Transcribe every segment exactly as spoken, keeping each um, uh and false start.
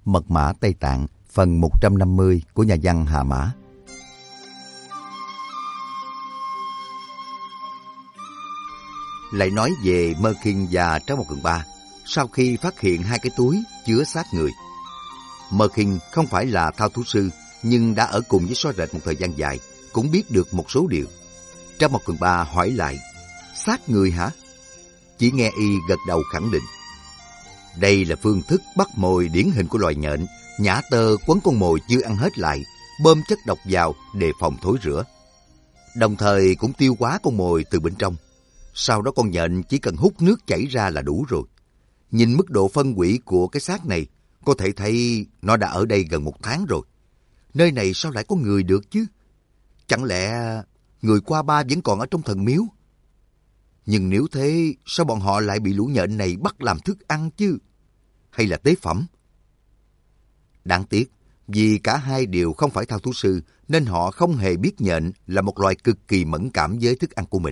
Mật mã Tây Tạng, phần một trăm năm mươi của nhà văn Hà Mã. Lại nói về Mơ Kinh và Trác Mộc Cường Ba, sau khi phát hiện hai cái túi chứa xác người. Mơ Kinh không phải là thao thú sư, nhưng đã ở cùng với Xóa Rệt một thời gian dài, cũng biết được một số điều. Trác Mộc Cường Ba hỏi lại, xác người hả? Chỉ nghe y gật đầu khẳng định. Đây là phương thức bắt mồi điển hình của loài nhện, nhả tơ quấn con mồi chưa ăn hết lại, bơm chất độc vào đề phòng thối rữa. Đồng thời cũng tiêu hóa con mồi từ bên trong. Sau đó con nhện chỉ cần hút nước chảy ra là đủ rồi. Nhìn mức độ phân hủy của cái xác này, có thể thấy nó đã ở đây gần một tháng rồi. Nơi này sao lại có người được chứ? Chẳng lẽ người qua ba vẫn còn ở trong thần miếu? Nhưng nếu thế, sao bọn họ lại bị lũ nhện này bắt làm thức ăn chứ? Hay là tế phẩm? Đáng tiếc, vì cả hai đều không phải thao thú sư, nên họ không hề biết nhện là một loài cực kỳ mẫn cảm với thức ăn của mình.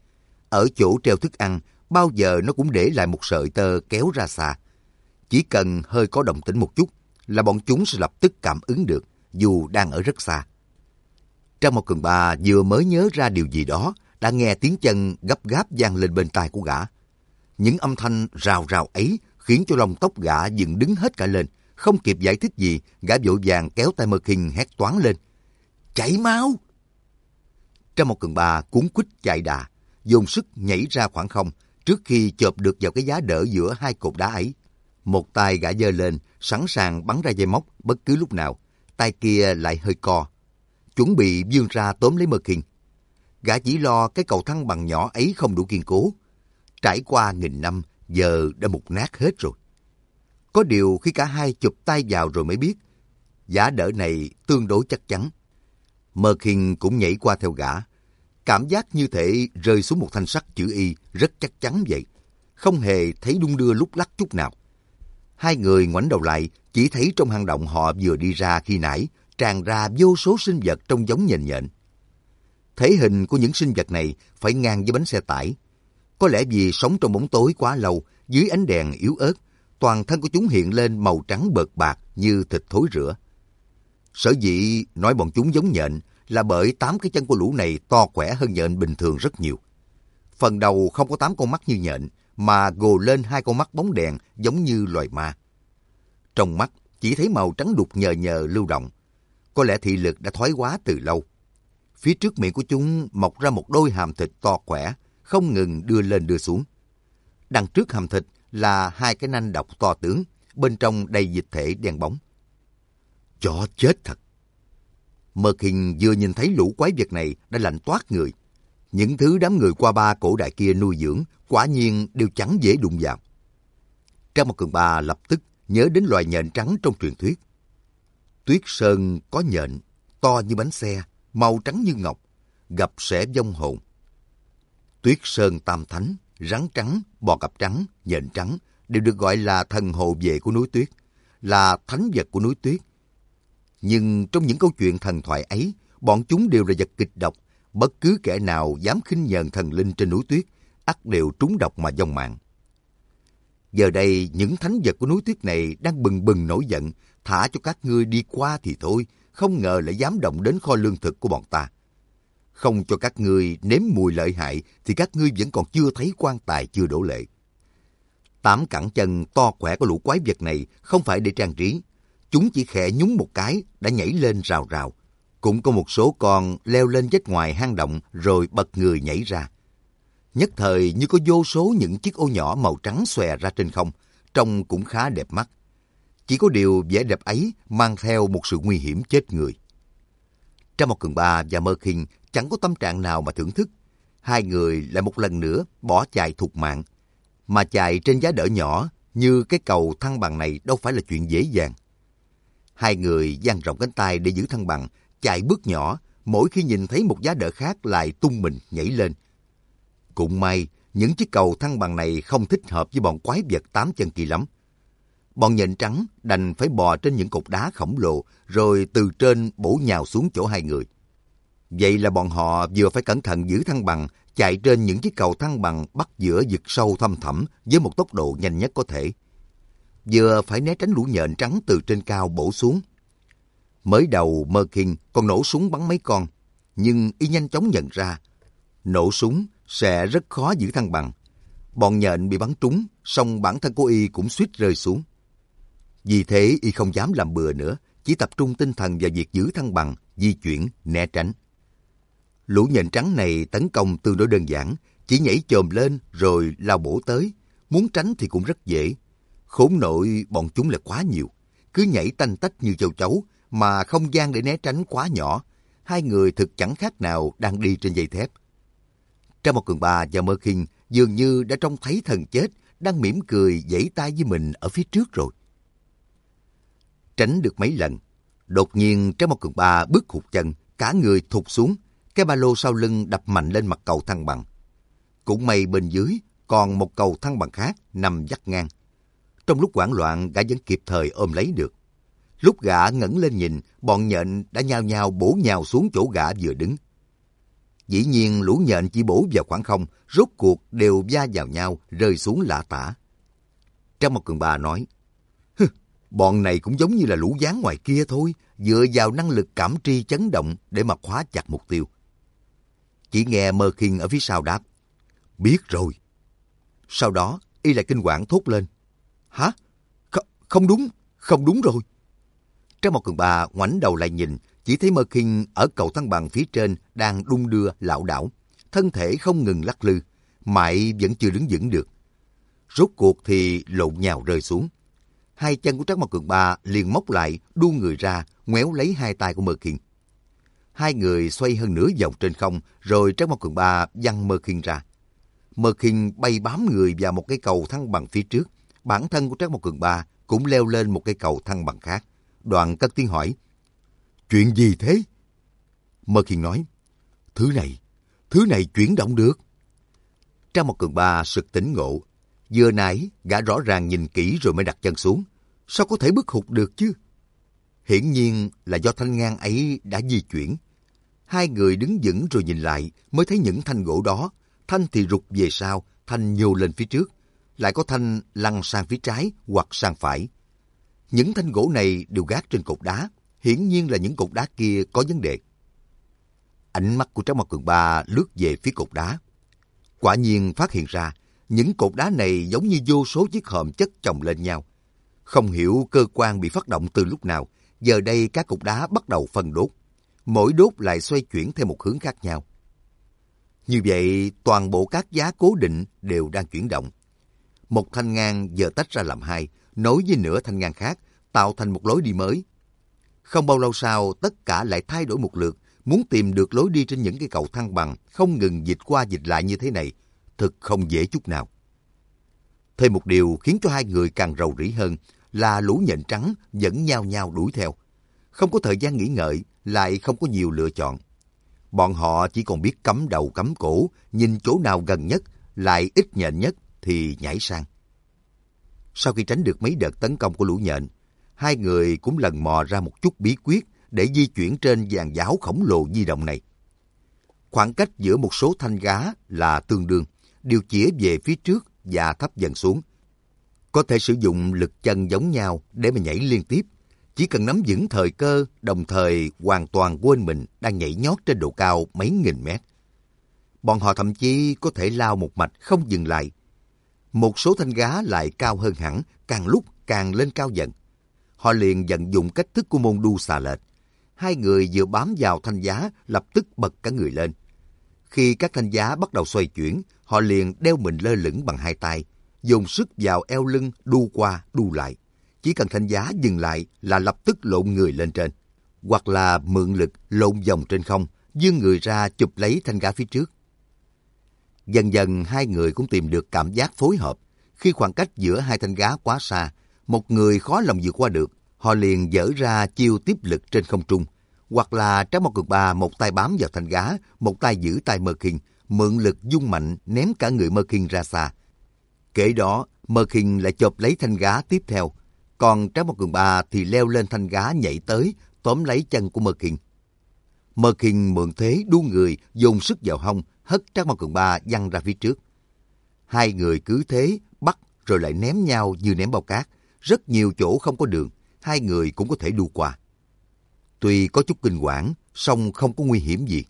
Ở chỗ treo thức ăn, bao giờ nó cũng để lại một sợi tơ kéo ra xa. Chỉ cần hơi có động tĩnh một chút là bọn chúng sẽ lập tức cảm ứng được, dù đang ở rất xa. Trác Mộc Cường Ba vừa mới nhớ ra điều gì đó, đã nghe tiếng chân gấp gáp vang lên bên tai của gã. Những âm thanh rào rào ấy khiến cho lông tóc gã dựng đứng hết cả lên. Không kịp giải thích gì, gã vội vàng kéo tay Mơ Kinh hét toáng lên. Chạy mau! Trác Mộc Cường Ba cuống quýt chạy đà, dồn sức nhảy ra khoảng không trước khi chộp được vào cái giá đỡ giữa hai cột đá ấy. Một tay gã giơ lên, sẵn sàng bắn ra dây móc bất cứ lúc nào. Tay kia lại hơi co, chuẩn bị vươn ra tóm lấy Mơ Kinh. Gã chỉ lo cái cầu thăng bằng nhỏ ấy không đủ kiên cố. Trải qua nghìn năm, giờ đã mục nát hết rồi. Có điều khi cả hai chụp tay vào rồi mới biết, giá đỡ này tương đối chắc chắn. Mơ Kinh cũng nhảy qua theo gã. Cảm giác như thể rơi xuống một thanh sắt chữ Y rất chắc chắn vậy. Không hề thấy đung đưa lúc lắc chút nào. Hai người ngoảnh đầu lại, chỉ thấy trong hang động họ vừa đi ra khi nãy, tràn ra vô số sinh vật trông giống nhện nhện. Thể hình của những sinh vật này phải ngang với bánh xe tải. Có lẽ vì sống trong bóng tối quá lâu, dưới ánh đèn yếu ớt, toàn thân của chúng hiện lên màu trắng bợt bạc như thịt thối rữa. Sở dĩ nói bọn chúng giống nhện là bởi tám cái chân của lũ này to khỏe hơn nhện bình thường rất nhiều. Phần đầu không có tám con mắt như nhện, mà gồ lên hai con mắt bóng đèn giống như loài ma. Trong mắt chỉ thấy màu trắng đục nhờ nhờ lưu động. Có lẽ thị lực đã thoái hóa từ lâu. Phía trước miệng của chúng mọc ra một đôi hàm thịt to khỏe, không ngừng đưa lên đưa xuống. Đằng trước hàm thịt là hai cái nanh độc to tướng, bên trong đầy dịch thể đen bóng. Chó chết thật! Mơ Kinh vừa nhìn thấy lũ quái vật này đã lạnh toát người. Những thứ đám người qua ba cổ đại kia nuôi dưỡng quả nhiên đều chẳng dễ đụng vào. Trác Mộc Cường Ba lập tức nhớ đến loài nhện trắng trong truyền thuyết. Tuyết Sơn có nhện, to như bánh xe, màu trắng như ngọc, gặp sẽ vong hồn. Tuyết Sơn Tam Thánh, rắn trắng, bò cạp trắng, nhện trắng đều được gọi là thần hộ vệ của núi tuyết, là thánh vật của núi tuyết. Nhưng trong những câu chuyện thần thoại ấy, bọn chúng đều là vật kịch độc. Bất cứ kẻ nào dám khinh nhờn thần linh trên núi tuyết, ắt đều trúng độc mà vong mạng. Giờ đây, những thánh vật của núi tuyết này đang bừng bừng nổi giận, thả cho các ngươi đi qua thì thôi, không ngờ lại dám động đến kho lương thực của bọn ta. Không cho các ngươi nếm mùi lợi hại, thì các ngươi vẫn còn chưa thấy quan tài chưa đổ lệ. Tám cẳng chân to khỏe của lũ quái vật này không phải để trang trí. Chúng chỉ khẽ nhúng một cái đã nhảy lên rào rào. Cũng có một số con leo lên vách ngoài hang động rồi bật người nhảy ra. Nhất thời như có vô số những chiếc ô nhỏ màu trắng xòe ra trên không, trông cũng khá đẹp mắt. Chỉ có điều vẻ đẹp ấy mang theo một sự nguy hiểm chết người. Trác Mộc Cường Ba và Mơ Kinh chẳng có tâm trạng nào mà thưởng thức. Hai người lại một lần nữa bỏ chài thục mạng. Mà chài trên giá đỡ nhỏ như cái cầu thăng bằng này đâu phải là chuyện dễ dàng. Hai người dang rộng cánh tay để giữ thăng bằng, chạy bước nhỏ, mỗi khi nhìn thấy một giá đỡ khác lại tung mình nhảy lên. Cũng may, những chiếc cầu thăng bằng này không thích hợp với bọn quái vật tám chân kia lắm. Bọn nhện trắng đành phải bò trên những cột đá khổng lồ, rồi từ trên bổ nhào xuống chỗ hai người. Vậy là bọn họ vừa phải cẩn thận giữ thăng bằng, chạy trên những chiếc cầu thăng bằng bắt giữa vực sâu thăm thẳm với một tốc độ nhanh nhất có thể. vừa phải né tránh lũ nhện trắng từ trên cao bổ xuống. Mới đầu Mơ Kinh còn nổ súng bắn mấy con, nhưng y nhanh chóng nhận ra nổ súng sẽ rất khó giữ thăng bằng. Bọn nhện bị bắn trúng, song bản thân của y cũng suýt rơi xuống. Vì thế y không dám làm bừa nữa, chỉ tập trung tinh thần vào việc giữ thăng bằng, di chuyển, né tránh. Lũ nhện trắng này tấn công tương đối đơn giản, chỉ nhảy chồm lên rồi lao bổ tới. Muốn tránh thì cũng rất dễ. Khốn nội bọn chúng là quá nhiều, cứ nhảy tanh tách như châu chấu, mà không gian để né tránh quá nhỏ. Hai người thực chẳng khác nào đang đi trên dây thép. Trang một Cường Ba và Mơ Kinh dường như đã trông thấy thần chết, đang mỉm cười giãy tay với mình ở phía trước rồi. Tránh được mấy lần, đột nhiên Trang một Cường Ba bước hụt chân, cả người thụt xuống, cái ba lô sau lưng đập mạnh lên mặt cầu thăng bằng. Cũng may bên dưới còn một cầu thăng bằng khác nằm vắt ngang. Trong lúc hoảng loạn, gã vẫn kịp thời ôm lấy được. Lúc gã ngẩng lên nhìn, bọn nhện đã nhao nhao bổ nhào xuống chỗ gã vừa đứng. Dĩ nhiên lũ nhện chỉ bổ vào khoảng không, rốt cuộc đều va vào nhau, rơi xuống lạ tả. Trang một Cường Ba nói, Hừ, bọn này cũng giống như là lũ gián ngoài kia thôi, dựa vào năng lực cảm tri chấn động để mà khóa chặt mục tiêu. Chỉ nghe Mơ Kinh ở phía sau đáp, biết rồi. Sau đó, y lại kinh hoàng thốt lên, hả? Kh- không đúng, không đúng rồi. Trang một Cường Ba ngoảnh đầu lại nhìn, chỉ thấy Mơ Kinh ở cầu thăng bằng phía trên đang đung đưa lảo đảo, thân thể không ngừng lắc lư, mãi vẫn chưa đứng vững được. Rốt cuộc thì lộn nhào rơi xuống. Hai chân của Trang một Cường Ba liền móc lại, đu người ra, ngoéo lấy hai tay của Mơ Kinh. Hai người xoay hơn nửa vòng trên không, rồi Trang một Cường Ba văng Mơ Kinh ra. Mơ Kinh bay bám người vào một cái cầu thăng bằng phía trước. Bản thân của Trang một Cường Ba cũng leo lên một cây cầu thăng bằng khác. Đoạn cất tiếng hỏi, chuyện gì thế? Mơ Kinh nói, thứ này, thứ này chuyển động được. Trang một Cường Ba sực tỉnh ngộ. Vừa nãy, gã rõ ràng nhìn kỹ rồi mới đặt chân xuống. Sao có thể bước hụt được chứ? Hiển nhiên là do thanh ngang ấy đã di chuyển. Hai người đứng vững rồi nhìn lại mới thấy những thanh gỗ đó. Thanh thì rụt về sau, thanh nhô lên phía trước. Lại có thanh lăn sang phía trái hoặc sang phải. Những thanh gỗ này đều gác trên cột đá. Hiển nhiên là những cột đá kia có vấn đề. Ánh mắt của Trang một Cường Ba lướt về phía cột đá. Quả nhiên phát hiện ra, những cột đá này giống như vô số chiếc hòm chất chồng lên nhau. Không hiểu cơ quan bị phát động từ lúc nào, giờ đây các cột đá bắt đầu phân đốt. Mỗi đốt lại xoay chuyển theo một hướng khác nhau. Như vậy, toàn bộ các giá cố định đều đang chuyển động. Một thanh ngang giờ tách ra làm hai, nối với nửa thanh ngang khác, tạo thành một lối đi mới. Không bao lâu sau, tất cả lại thay đổi một lượt, muốn tìm được lối đi trên những cái cầu thăng bằng, không ngừng dịch qua dịch lại như thế này, thực không dễ chút nào. Thêm một điều khiến cho hai người càng rầu rĩ hơn là lũ nhện trắng vẫn nhao nhao đuổi theo. Không có thời gian nghĩ ngợi, lại không có nhiều lựa chọn. Bọn họ chỉ còn biết cắm đầu cắm cổ, nhìn chỗ nào gần nhất, lại ít nhện nhất thì nhảy sang. Sau khi tránh được mấy đợt tấn công của lũ nhện, hai người cũng lần mò ra một chút bí quyết để di chuyển trên dàn giáo khổng lồ di động này. Khoảng cách giữa một số thanh gá là tương đương, đều chĩa về phía trước và thấp dần xuống. Có thể sử dụng lực chân giống nhau để mà nhảy liên tiếp. Chỉ cần nắm vững thời cơ, đồng thời hoàn toàn quên mình đang nhảy nhót trên độ cao mấy nghìn mét. Bọn họ thậm chí có thể lao một mạch không dừng lại. Một số thanh gá lại cao hơn hẳn, càng lúc càng lên cao dần. Họ liền vận dụng cách thức của môn đu xà lệch. Hai người vừa bám vào thanh giá, lập tức bật cả người lên. Khi các thanh giá bắt đầu xoay chuyển, họ liền đeo mình lơ lửng bằng hai tay, dùng sức vào eo lưng đu qua đu lại. Chỉ cần thanh giá dừng lại là lập tức lộn người lên trên, hoặc là mượn lực lộn vòng trên không, vươn người ra chụp lấy thanh gá phía trước. Dần dần hai người cũng tìm được cảm giác phối hợp. Khi khoảng cách giữa hai thanh gá quá xa, một người khó lòng vượt qua được, họ liền dở ra chiêu tiếp lực trên không trung, hoặc là Trang một Cường Ba một tay bám vào thanh gá, một tay giữ tay Mơ Kinh, mượn lực dung mạnh ném cả người Mơ Kinh ra xa. Kể đó, Mơ Kinh lại chộp lấy thanh gá tiếp theo, còn Trang một Cường Ba thì leo lên thanh gá nhảy tới, tóm lấy chân của Mơ Kinh. Mơ Kinh mượn thế đu người, dồn sức vào hông, hất Trang một Cường Ba văng ra phía trước. Hai người cứ thế bắt rồi lại ném nhau như ném bao cát, Rất nhiều chỗ không có đường, hai người cũng có thể đu qua. Tuy có chút kinh quản, song không có nguy hiểm gì.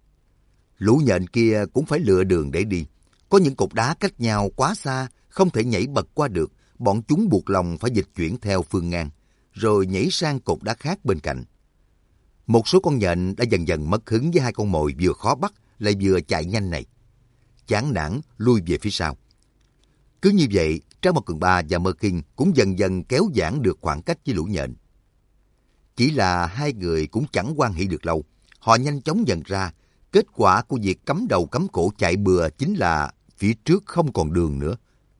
Lũ nhện kia cũng phải lựa đường để đi. Có những cột đá cách nhau quá xa, không thể nhảy bật qua được. Bọn chúng buộc lòng phải dịch chuyển theo phương ngang, rồi nhảy sang cột đá khác bên cạnh. Một số con nhện đã dần dần mất hứng với hai con mồi vừa khó bắt lại vừa chạy nhanh này. Chán nản lui về phía sau. Cứ như vậy, Trang Một Cường Ba và Mơ Kinh cũng dần dần kéo giãn được khoảng cách với lũ nhện. Chỉ là hai người cũng chẳng hoan hỉ được lâu. Họ nhanh chóng nhận ra, kết quả của việc cắm đầu cắm cổ chạy bừa chính là phía trước không còn đường nữa.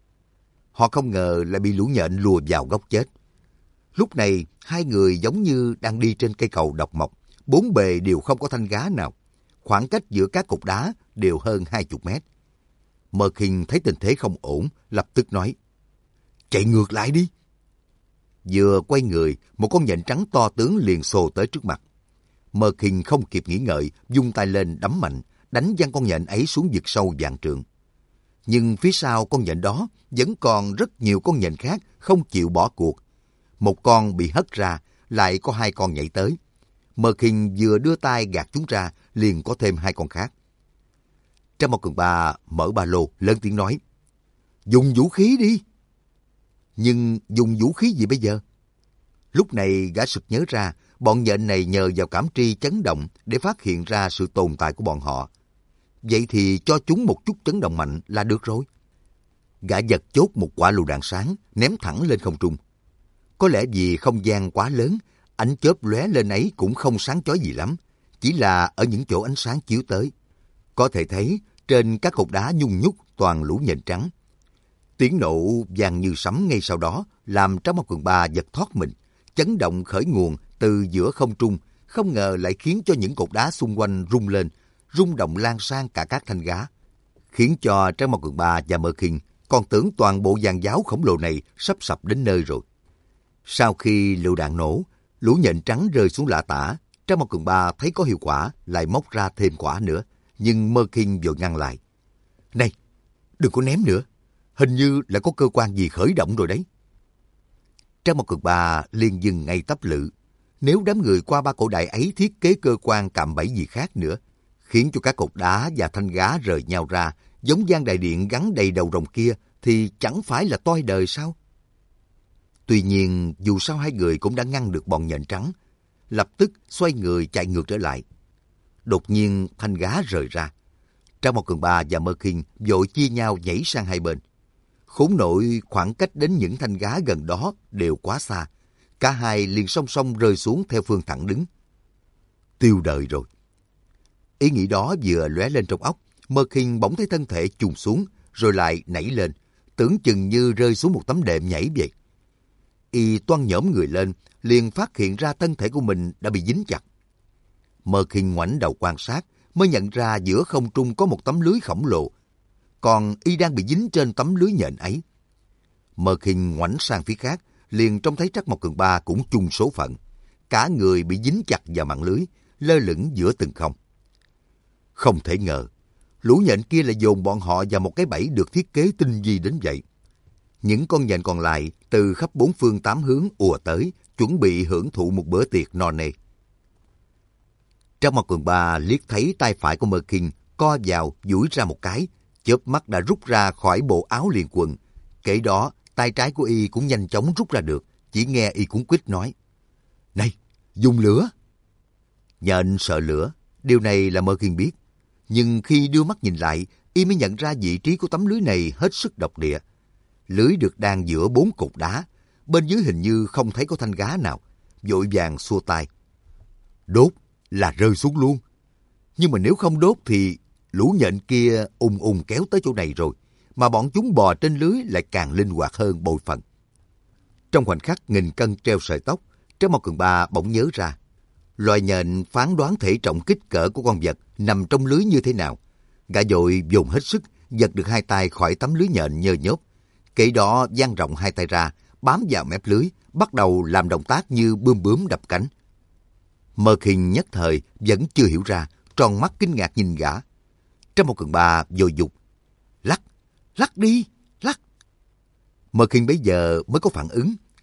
Họ không ngờ lại bị lũ nhện lùa vào góc chết. Lúc này, hai người giống như đang đi trên cây cầu độc mộc, bốn bề đều không có thanh gá nào. Khoảng cách giữa các cột đá đều hơn hai chục mét. Mơ Kinh thấy tình thế không ổn, lập tức nói, chạy ngược lại đi. Vừa quay người, một con nhện trắng to tướng liền xô tới trước mặt. Mơ Kinh không kịp nghĩ ngợi, vung tay lên đấm mạnh, đánh văng con nhện ấy xuống vực sâu vạn trượng. Nhưng phía sau con nhện đó vẫn còn rất nhiều con nhện khác không chịu bỏ cuộc. Một con bị hất ra, lại có hai con nhảy tới. Mơ Kinh vừa đưa tay gạt chúng ra, liền có thêm hai con khác. Trang Một Cường Ba mở ba lô, lớn tiếng nói, dùng vũ khí đi. Nhưng dùng vũ khí gì bây giờ? Lúc này gã sực nhớ ra, bọn nhện này nhờ vào cảm tri chấn động để phát hiện ra sự tồn tại của bọn họ. Vậy thì cho chúng một chút chấn động mạnh là được rồi. Gã giật chốt một quả lựu đạn sáng, ném thẳng lên không trung. Có lẽ vì không gian quá lớn, ánh chớp lóe lên ấy cũng không sáng chói gì lắm, chỉ là ở những chỗ ánh sáng chiếu tới. Có thể thấy trên các cột đá nhung nhúc toàn lũ nhện trắng. Tiếng nổ vang như sấm ngay sau đó làm Trang Một Cường Ba giật thoát mình, chấn động khởi nguồn từ giữa không trung, không ngờ lại khiến cho những cột đá xung quanh rung lên, rung động lan sang cả các thanh gá, khiến cho Trang Một Cường Ba và Mơ Kinh còn tưởng toàn bộ giàn giáo khổng lồ này sắp sập đến nơi rồi. Sau khi lựu đạn nổ, lũ nhện trắng rơi xuống lạ tả. Trang Một Cường Ba thấy có hiệu quả, lại móc ra thêm quả nữa, nhưng Mơ Kinh vội ngăn lại. Này, đừng có ném nữa, hình như là có cơ quan gì khởi động rồi đấy. Trang Một Cường Ba liền dừng ngay tắp lự. Nếu đám người qua ba cổ đại ấy thiết kế cơ quan cạm bẫy gì khác nữa, khiến cho các cột đá và thanh gá rời nhau ra, giống gian đại điện gắn đầy đầu rồng kia, thì chẳng phải là toi đời sao? Tuy nhiên, dù sao hai người cũng đã ngăn được bọn nhện trắng, lập tức xoay người chạy ngược trở lại. Đột nhiên thanh gá rời ra. Trang Một Cường Ba và Mơ Kinh vội chia nhau nhảy sang hai bên. Khốn nội khoảng cách đến những thanh gá gần đó đều quá xa. Cả hai liền song song rơi xuống theo phương thẳng đứng. Tiêu đời rồi. Ý nghĩ đó vừa lóe lên trong óc, Mơ Kinh bỗng thấy thân thể chùng xuống, rồi lại nảy lên, tưởng chừng như rơi xuống một tấm đệm nhảy vậy. Y toan nhổm người lên, liền phát hiện ra thân thể của mình đã bị dính chặt. Mơ Kinh ngoảnh đầu quan sát, mới nhận ra giữa không trung có một tấm lưới khổng lồ, còn y đang bị dính trên tấm lưới nhện ấy. Mơ Kinh ngoảnh sang phía khác, liền trông thấy Trắc Mộc Cường Ba cũng chung số phận. Cả người bị dính chặt vào mạng lưới, lơ lửng giữa từng không. Không thể ngờ, lũ nhện kia lại dồn bọn họ vào một cái bẫy được thiết kế tinh vi đến vậy. Những con nhện còn lại từ khắp bốn phương tám hướng ùa tới, chuẩn bị hưởng thụ một bữa tiệc no nê. Trắc Mộc Cường Ba liếc thấy tay phải của Mơ Kinh co vào, duỗi ra một cái, chớp mắt đã rút ra khỏi bộ áo liền quần. Kể đó, tay trái của y cũng nhanh chóng rút ra được, chỉ nghe y cuống quýt nói: "Này, dùng lửa!" Nhện sợ lửa, điều này là Mơ Kinh biết. Nhưng khi đưa mắt nhìn lại, y mới nhận ra vị trí của tấm lưới này hết sức độc địa. Lưới được đan giữa bốn cột đá, bên dưới hình như không thấy có thanh gá nào, vội vàng xua tay. Đốt là rơi xuống luôn. Nhưng mà nếu không đốt thì lũ nhện kia ùng ùng kéo tới chỗ này rồi, mà bọn chúng bò trên lưới lại càng linh hoạt hơn bội phần. Trong khoảnh khắc nghìn cân treo sợi tóc, Trắc Mộc Cường Ba bỗng nhớ ra, loài nhện phán đoán thể trọng kích cỡ của con vật nằm trong lưới như thế nào. Gã vội dồn hết sức, giật được hai tay khỏi tấm lưới nhện nhơ nhớp. Kể đó dang rộng hai tay ra, bám vào mép lưới, bắt đầu làm động tác như bướm bướm đập cánh. Mơ Kinh nhất thời vẫn chưa hiểu ra, tròn mắt kinh ngạc nhìn gã. Trắc Mộc Cường Ba vội dục: "Lắc, lắc đi, lắc!" Mơ Kinh bấy giờ mới có phản ứng,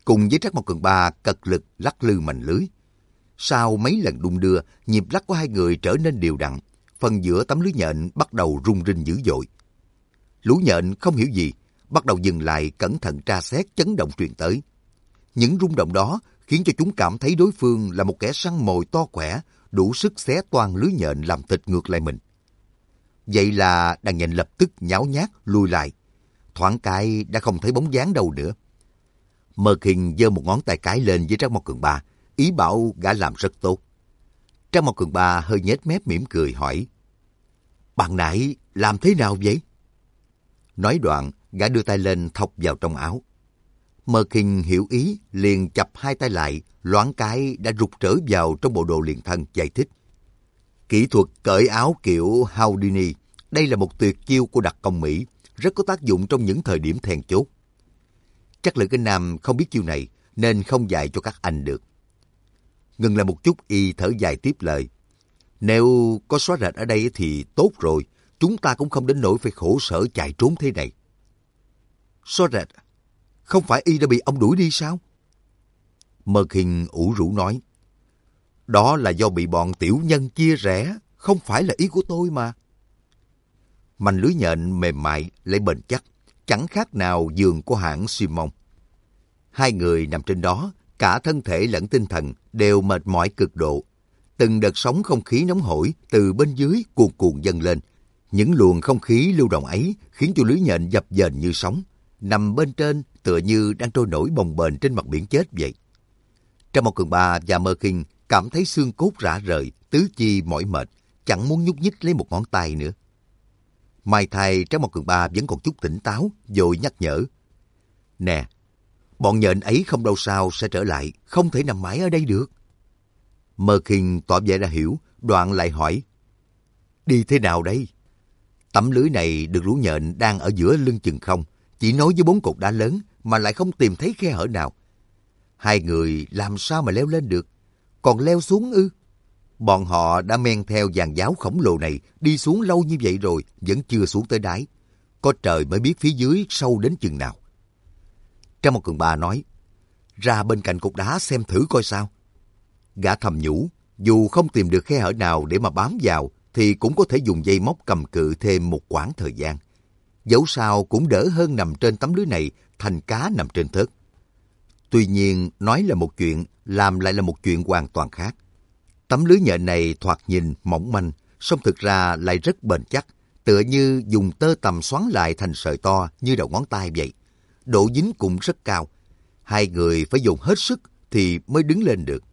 cùng với Trác Mộc Cường Ba cật lực lắc lư mành lưới. Sau mấy lần đung đưa, nhịp lắc của hai người trở nên đều đặn, phần giữa tấm lưới nhện bắt đầu rung rinh dữ dội. Lũ nhện không hiểu gì, bắt đầu dừng lại cẩn thận tra xét chấn động truyền tới. Những rung động đó khiến cho chúng cảm thấy đối phương là một kẻ săn mồi to khỏe, đủ sức xé toang lưới nhện làm thịt ngược lại mình. Vậy là đàn nhện lập tức nháo nhác lùi lại, thoáng cái đã không thấy bóng dáng đâu nữa. Mơ Kinh giơ một ngón tay cái lên với Trác Mộc Cường Ba, ý bảo gã làm rất tốt. Trác Mộc Cường Ba hơi nhếch mép mỉm cười hỏi, bạn nãy làm thế nào vậy? Nói đoạn, gã đưa tay lên thọc vào trong áo. Mơ Kinh hiểu ý, liền chập hai tay lại, loáng cái đã rụt trở vào trong bộ đồ liền thân, giải thích. Kỹ thuật cởi áo kiểu Houdini, đây là một tuyệt chiêu của đặc công Mỹ, rất có tác dụng trong những thời điểm then chốt. Chắc Lữ Kinh Nam không biết chiêu này, nên không dạy cho các anh được. Ngừng lại một chút, y thở dài tiếp lời. Nếu có xóa rệt ở đây thì tốt rồi, chúng ta cũng không đến nỗi phải khổ sở chạy trốn thế này. Xóa rệt? Không phải y đã bị ông đuổi đi sao? Mơ Kinh ủ rũ nói. Đó là do bị bọn tiểu nhân chia rẽ, không phải là ý của tôi mà. Mành lưới nhện mềm mại lại bền chắc, chẳng khác nào giường của hãng Simon. Hai người nằm trên đó, cả thân thể lẫn tinh thần đều mệt mỏi cực độ. Từng đợt sóng không khí nóng hổi từ bên dưới cuồn cuộn dâng lên. Những luồng không khí lưu động ấy khiến cho lưới nhện dập dềnh như sóng, nằm bên trên tựa như đang trôi nổi bồng bềnh trên mặt biển chết vậy. Trác Mộc Cường Ba và Mơ Kinh cảm thấy xương cốt rã rời, tứ chi mỏi mệt, chẳng muốn nhúc nhích lấy một ngón tay nữa. May thay Trác Mộc Cường Ba vẫn còn chút tỉnh táo, vội nhắc nhở. Nè, bọn nhện ấy không đâu sao sẽ trở lại, không thể nằm mãi ở đây được. Mơ Kinh tỏ vẻ đã hiểu, đoạn lại hỏi. Đi thế nào đây? Tấm lưới này được lũ nhện đang ở giữa lưng chừng không, chỉ nối với bốn cột đá lớn mà lại không tìm thấy khe hở nào. Hai người làm sao mà leo lên được? Còn leo xuống ư? Bọn họ đã men theo dàn giáo khổng lồ này đi xuống lâu như vậy rồi, vẫn chưa xuống tới đáy. Có trời mới biết phía dưới sâu đến chừng nào. Trác Mộc Cường Ba nói, ra bên cạnh cột đá xem thử coi sao. Gã thầm nhủ, dù không tìm được khe hở nào để mà bám vào, thì cũng có thể dùng dây móc cầm cự thêm một quãng thời gian. Dẫu sao cũng đỡ hơn nằm trên tấm lưới này thành cá nằm trên thớt. Tuy nhiên, nói là một chuyện, làm lại là một chuyện hoàn toàn khác. Tấm lưới nhện này thoạt nhìn mỏng manh, song thực ra lại rất bền chắc, tựa như dùng tơ tằm xoắn lại thành sợi to như đầu ngón tay vậy. Độ dính cũng rất cao. Hai người phải dùng hết sức thì mới đứng lên được.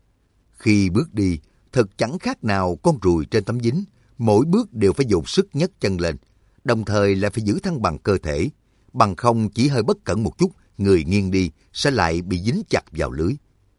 Khi bước đi, thật chẳng khác nào con ruồi trên tấm dính, mỗi bước đều phải dùng sức nhấc chân lên, đồng thời lại phải giữ thăng bằng cơ thể, bằng không chỉ hơi bất cẩn một chút, người nghiêng đi sẽ lại bị dính chặt vào lưới.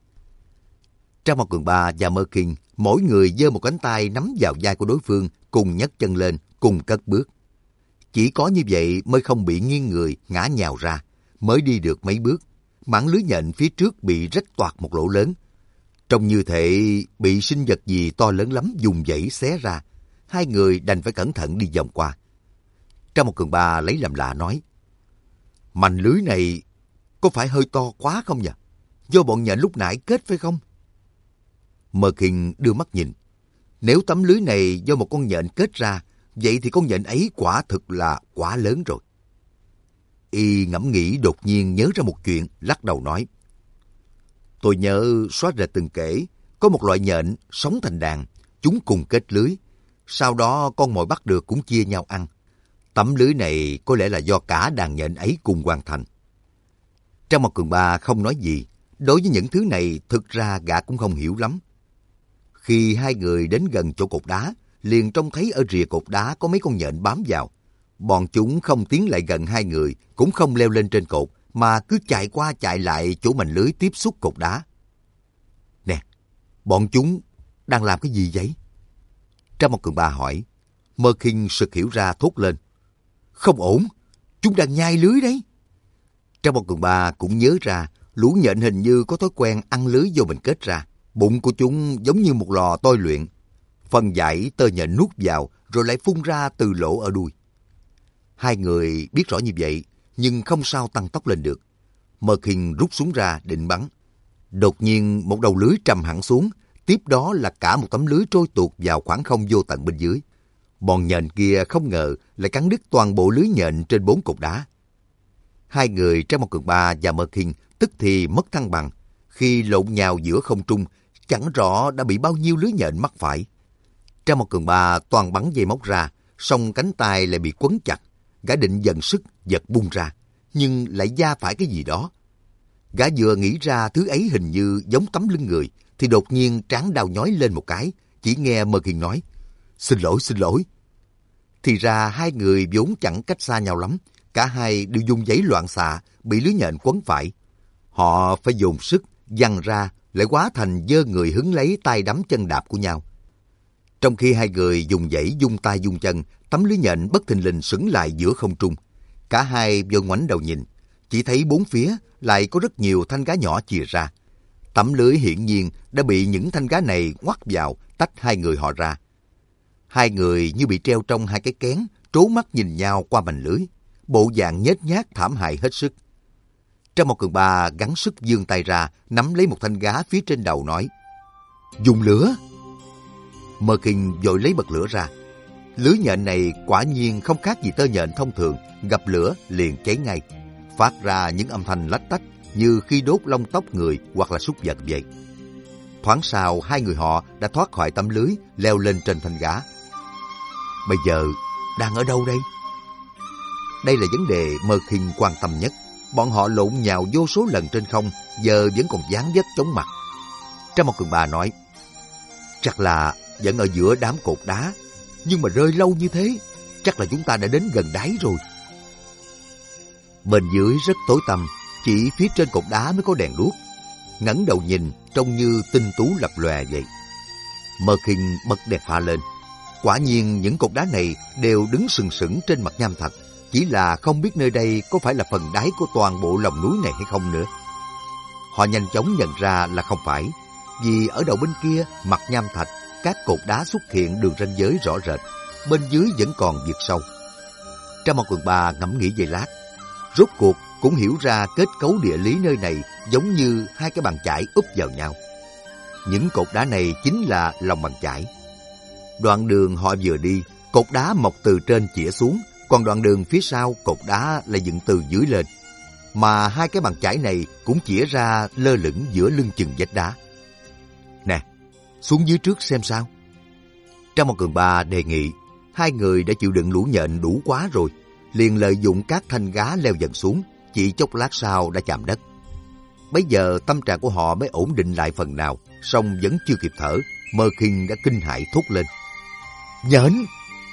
Trác Mộc Cường Ba và Mơ Kinh, mỗi người giơ một cánh tay nắm vào vai của đối phương, cùng nhấc chân lên, cùng cất bước. Chỉ có như vậy mới không bị nghiêng người, ngã nhào ra, mới đi được mấy bước, mảng lưới nhện phía trước bị rách toạc một lỗ lớn. Trông như thể bị sinh vật gì to lớn lắm dùng dãy xé ra, hai người đành phải cẩn thận đi vòng qua. Trác Mộc Cường Ba lấy làm lạ nói, mành lưới này có phải hơi to quá không nhỉ? Do bọn nhện lúc nãy kết phải không? Mơ Kinh đưa mắt nhìn. Nếu tấm lưới này do một con nhện kết ra, vậy thì con nhện ấy quả thực là quá lớn rồi. Y ngẫm nghĩ đột nhiên nhớ ra một chuyện, lắc đầu nói. Tôi nhớ Xóa Rệt từng kể, có một loại nhện sống thành đàn, chúng cùng kết lưới. Sau đó con mồi bắt được cũng chia nhau ăn. Tấm lưới này có lẽ là do cả đàn nhện ấy cùng hoàn thành. Trác Mộc Cường Ba không nói gì. Đối với những thứ này thực ra gã cũng không hiểu lắm. Khi hai người đến gần chỗ cột đá, liền trông thấy ở rìa cột đá có mấy con nhện bám vào. Bọn chúng không tiến lại gần hai người, cũng không leo lên trên cột, mà cứ chạy qua chạy lại chỗ mành lưới tiếp xúc cột đá. Nè, bọn chúng đang làm cái gì vậy? Trác Mộc Cường Ba hỏi. Mơ Kinh sực hiểu ra thốt lên. Không ổn, chúng đang nhai lưới đấy. Trác Mộc Cường Ba cũng nhớ ra, lũ nhện hình như có thói quen ăn lưới do mình kết ra. Bụng của chúng giống như một lò tôi luyện. Phần dãy tơ nhện nuốt vào rồi lại phun ra từ lỗ ở đuôi. Hai người biết rõ như vậy, nhưng không sao tăng tốc lên được. Merkin rút súng ra định bắn. Đột nhiên một đầu lưới trầm hẳn xuống, tiếp đó là cả một tấm lưới trôi tuột vào khoảng không vô tận bên dưới. Bọn nhện kia không ngờ lại cắn đứt toàn bộ lưới nhện trên bốn cột đá. Hai người Trang Một Cường Ba và Merkin tức thì mất thăng bằng. Khi lộn nhào giữa không trung, chẳng rõ đã bị bao nhiêu lưới nhện mắc phải. Trang Một Cường Ba toàn bắn dây móc ra, song cánh tay lại bị quấn chặt. Gã định dần sức giật bung ra, nhưng lại va phải cái gì đó. Gã vừa nghĩ ra thứ ấy hình như giống tấm lưng người, thì đột nhiên trán đau nhói lên một cái, chỉ nghe Merkin nói, xin lỗi, xin lỗi. Thì ra hai người vốn chẳng cách xa nhau lắm, cả hai đều dùng giấy loạn xạ, bị lưới nhện quấn phải. Họ phải dồn sức, giằng ra, lại hóa thành giơ người hứng lấy tay đấm chân đạp của nhau. Trong khi hai người dùng giấy, dung tay dung chân, tấm lưới nhện bất thình lình sững lại giữa không trung. Cả hai vừa ngoảnh đầu nhìn, chỉ thấy bốn phía lại có rất nhiều thanh gá nhỏ chìa ra. Tấm lưới hiển nhiên đã bị những thanh gá này ngoắt vào, tách hai người họ ra. Hai người như bị treo trong hai cái kén, trố mắt nhìn nhau qua mành lưới, bộ dạng nhếch nhác thảm hại hết sức. Trang Một Cường Ba gắng sức vươn tay ra, nắm lấy một thanh gá phía trên đầu nói, dùng lửa. Merkin vội lấy bật lửa ra. Lưới nhện này quả nhiên không khác gì tơ nhện thông thường, gặp lửa liền cháy ngay, phát ra những âm thanh lách tách như khi đốt lông tóc người hoặc là súc vật vậy. Thoáng sau, hai người họ đã thoát khỏi tấm lưới, leo lên trên thanh gá. Bây giờ đang ở đâu đây? Đây là vấn đề Merkin quan tâm nhất. Bọn họ lộn nhào vô số lần trên không, giờ vẫn còn dán vết chóng mặt. Trang Một Cường Ba nói, chắc là vẫn ở giữa đám cột đá, nhưng mà rơi lâu như thế, chắc là chúng ta đã đến gần đáy rồi. Bên dưới rất tối tăm, chỉ phía trên cột đá mới có đèn đuốc. Ngẩng đầu nhìn, trông như tinh tú lập lòe vậy. Merkin bật đèn pha lên. Quả nhiên những cột đá này đều đứng sừng sững trên mặt nham thạch, chỉ là không biết nơi đây có phải là phần đáy của toàn bộ lòng núi này hay không nữa. Họ nhanh chóng nhận ra là không phải, vì ở đầu bên kia mặt nham thạch, các cột đá xuất hiện đường ranh giới rõ rệt, bên dưới vẫn còn vực sâu. Trang Một Cường Ba ngẫm nghĩ giây lát, rốt cuộc cũng hiểu ra kết cấu địa lý nơi này giống như hai cái bàn chải úp vào nhau. Những cột đá này chính là lòng bàn chải. Đoạn đường họ vừa đi, cột đá mọc từ trên chĩa xuống, còn đoạn đường phía sau cột đá lại dựng từ dưới lên. Mà hai cái bàn chải này cũng chĩa ra lơ lửng giữa lưng chừng vách đá. Nè, xuống dưới trước xem sao. Trang Một Cường Ba đề nghị. Hai người đã chịu đựng lũ nhện đủ quá rồi, liền lợi dụng các thanh gá leo dần xuống, chỉ chốc lát sau đã chạm đất. Bấy giờ tâm trạng của họ mới ổn định lại phần nào, song vẫn chưa kịp thở, Merkin đã kinh hãi thốt lên, nhện!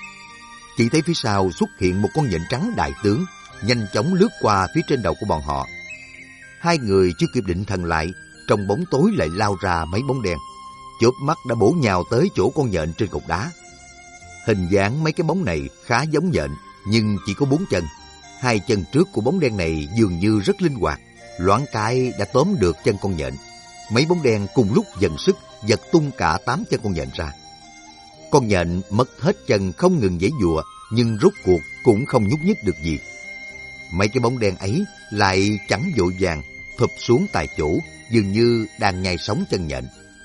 Chỉ thấy phía sau xuất hiện một con nhện trắng đại tướng, nhanh chóng lướt qua phía trên đầu của bọn họ. Hai người chưa kịp định thần lại, trong bóng tối lại lao ra mấy bóng đen, chớp mắt đã bổ nhào tới chỗ con nhện trên cột đá. Hình dáng mấy cái bóng này khá giống nhện, nhưng chỉ có bốn chân. Hai chân trước của bóng đen này dường như rất linh hoạt, loáng cái đã tóm được chân con nhện. Mấy bóng đen cùng lúc dần sức, giật tung cả tám chân con nhện ra. Con nhện mất hết chân không ngừng giãy giụa, nhưng rốt cuộc cũng không nhúc nhích được gì. Mấy cái bóng đen ấy lại chẳng vội vàng, phụp xuống tại chỗ, dường như đang nhai sống chân nhện.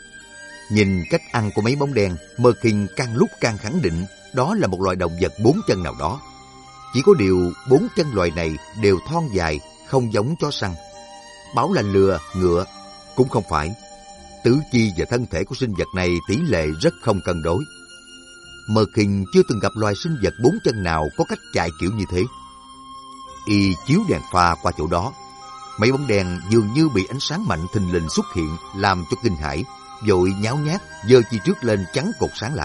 Nhìn cách ăn của mấy bóng đen, Merkin càng lúc càng khẳng định đó là một loài động vật bốn chân nào đó. Chỉ có điều bốn chân loài này đều thon dài, không giống chó săn. Bảo là lừa, ngựa, cũng không phải. Tứ chi và thân thể của sinh vật này tỷ lệ rất không cân đối. Merkin chưa từng gặp loài sinh vật bốn chân nào có cách chạy kiểu như thế. Y chiếu đèn pha qua chỗ đó. Mấy bóng đèn dường như bị ánh sáng mạnh thình lình xuất hiện làm cho kinh hãi, vội nháo nhác giơ chi trước lên chắn cột sáng lại.